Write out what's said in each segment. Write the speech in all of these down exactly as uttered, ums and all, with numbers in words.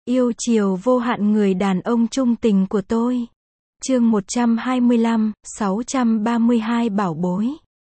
Yêu chiều vô hạn người đàn ông trung tình của tôi. Chương một trăm hai mươi lăm, sáu trăm ba mươi hai bảo bối.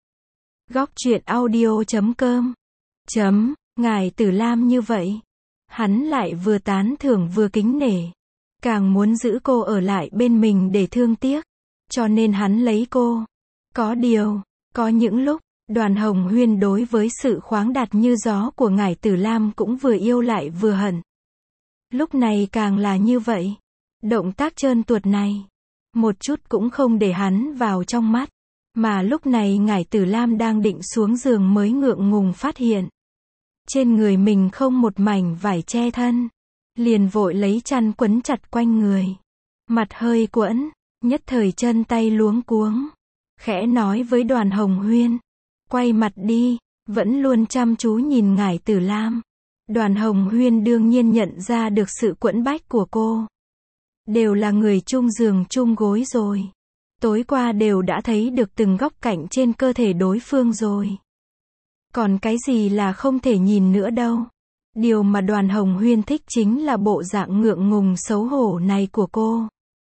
Góc truyện audio chấm com. Chấm, ngài Tử Lam như vậy. Hắn lại vừa tán thưởng vừa kính nể. Càng muốn giữ cô ở lại bên mình để thương tiếc. Cho nên hắn lấy cô. Có điều, có những lúc, Đoàn Hồng Huyên đối với sự khoáng đạt như gió của ngài Tử Lam cũng vừa yêu lại vừa hận. Lúc này càng là như vậy. Động tác trơn tuột này, một chút cũng không để hắn vào trong mắt. Mà lúc này ngài Tử Lam đang định xuống giường mới ngượng ngùng phát hiện. Trên người mình không một mảnh vải che thân. Liền vội lấy chăn quấn chặt quanh người. Mặt hơi quẫn, nhất thời chân tay luống cuống. Khẽ nói với Đoàn Hồng Huyên. Quay mặt đi, vẫn luôn chăm chú nhìn ngài Tử Lam. Đoàn Hồng Huyên đương nhiên nhận ra được sự quẫn bách của cô. Đều là người chung giường chung gối rồi. Tối qua đều đã thấy được từng góc cạnh trên cơ thể đối phương rồi. Còn cái gì là không thể nhìn nữa đâu. Điều mà Đoàn Hồng Huyên thích chính là bộ dạng ngượng ngùng xấu hổ này của cô.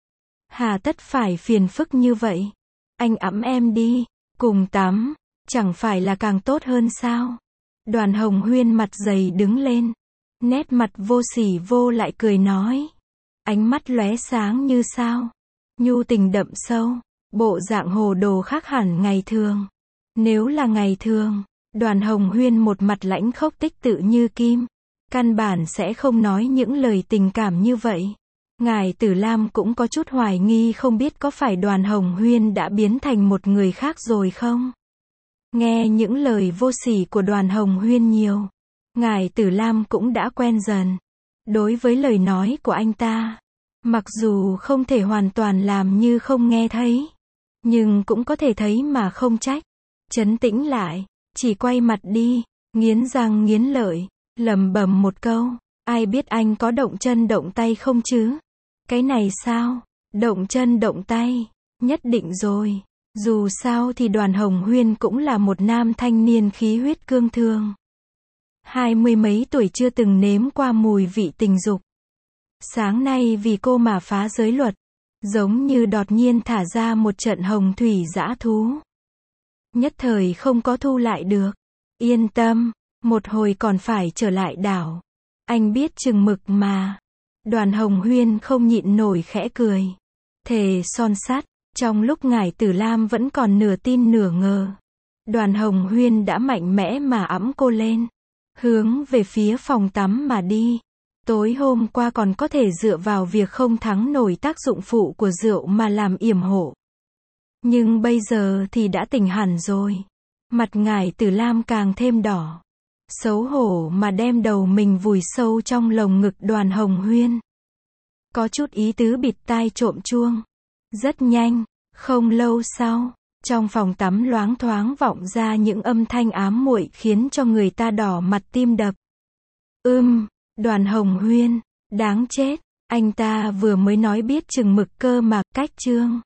Hà tất phải phiền phức như vậy. Anh ẵm em đi, cùng tắm, chẳng phải là càng tốt hơn sao? Đoàn Hồng Huyên mặt dày đứng lên. Nét mặt vô sỉ vô lại cười nói. Ánh mắt lóe sáng như sao. Nhu tình đậm sâu. Bộ dạng hồ đồ khác hẳn ngày thường. Nếu là ngày thường, Đoàn Hồng Huyên một mặt lãnh khốc tích tự như kim. Căn bản sẽ không nói những lời tình cảm như vậy. Ngài Tử Lam cũng có chút hoài nghi không biết có phải Đoàn Hồng Huyên đã biến thành một người khác rồi không? Nghe những lời vô sỉ của Đoàn Hồng Huyên nhiều. Ngài Tử Lam cũng đã quen dần. Đối với lời nói của anh ta. Mặc dù không thể hoàn toàn làm như không nghe thấy. Nhưng cũng có thể thấy mà không trách. Trấn tĩnh lại. Chỉ quay mặt đi. Nghiến răng nghiến lợi. Lẩm bẩm một câu. Ai biết anh có động chân động tay không chứ? Cái này sao? Động chân động tay. Nhất định rồi. Dù sao thì Đoàn Hồng Huyên cũng là một nam thanh niên khí huyết cương thường. Hai mươi mấy tuổi chưa từng nếm qua mùi vị tình dục. Sáng nay vì cô mà phá giới luật. Giống như đột nhiên thả ra một trận hồng thủy dã thú. Nhất thời không có thu lại được. Yên tâm, một hồi còn phải trở lại đảo. Anh biết chừng mực mà. Đoàn Hồng Huyên không nhịn nổi khẽ cười. Thề son sắt. Trong lúc ngài Tử Lam vẫn còn nửa tin nửa ngờ. Đoàn Hồng Huyên đã mạnh mẽ mà ẵm cô lên. Hướng về phía phòng tắm mà đi. Tối hôm qua còn có thể dựa vào việc không thắng nổi tác dụng phụ của rượu mà làm yểm hộ. Nhưng bây giờ thì đã tỉnh hẳn rồi. Mặt ngài Tử Lam càng thêm đỏ. Xấu hổ mà đem đầu mình vùi sâu trong lồng ngực Đoàn Hồng Huyên. Có chút ý tứ bịt tai trộm chuông. Rất nhanh, không lâu sau, trong phòng tắm loáng thoáng vọng ra những âm thanh ám muội khiến cho người ta đỏ mặt tim đập. Ưm, Đoàn Hồng Huyên, đáng chết, anh ta vừa mới nói biết chừng mực cơ mà, cách chương.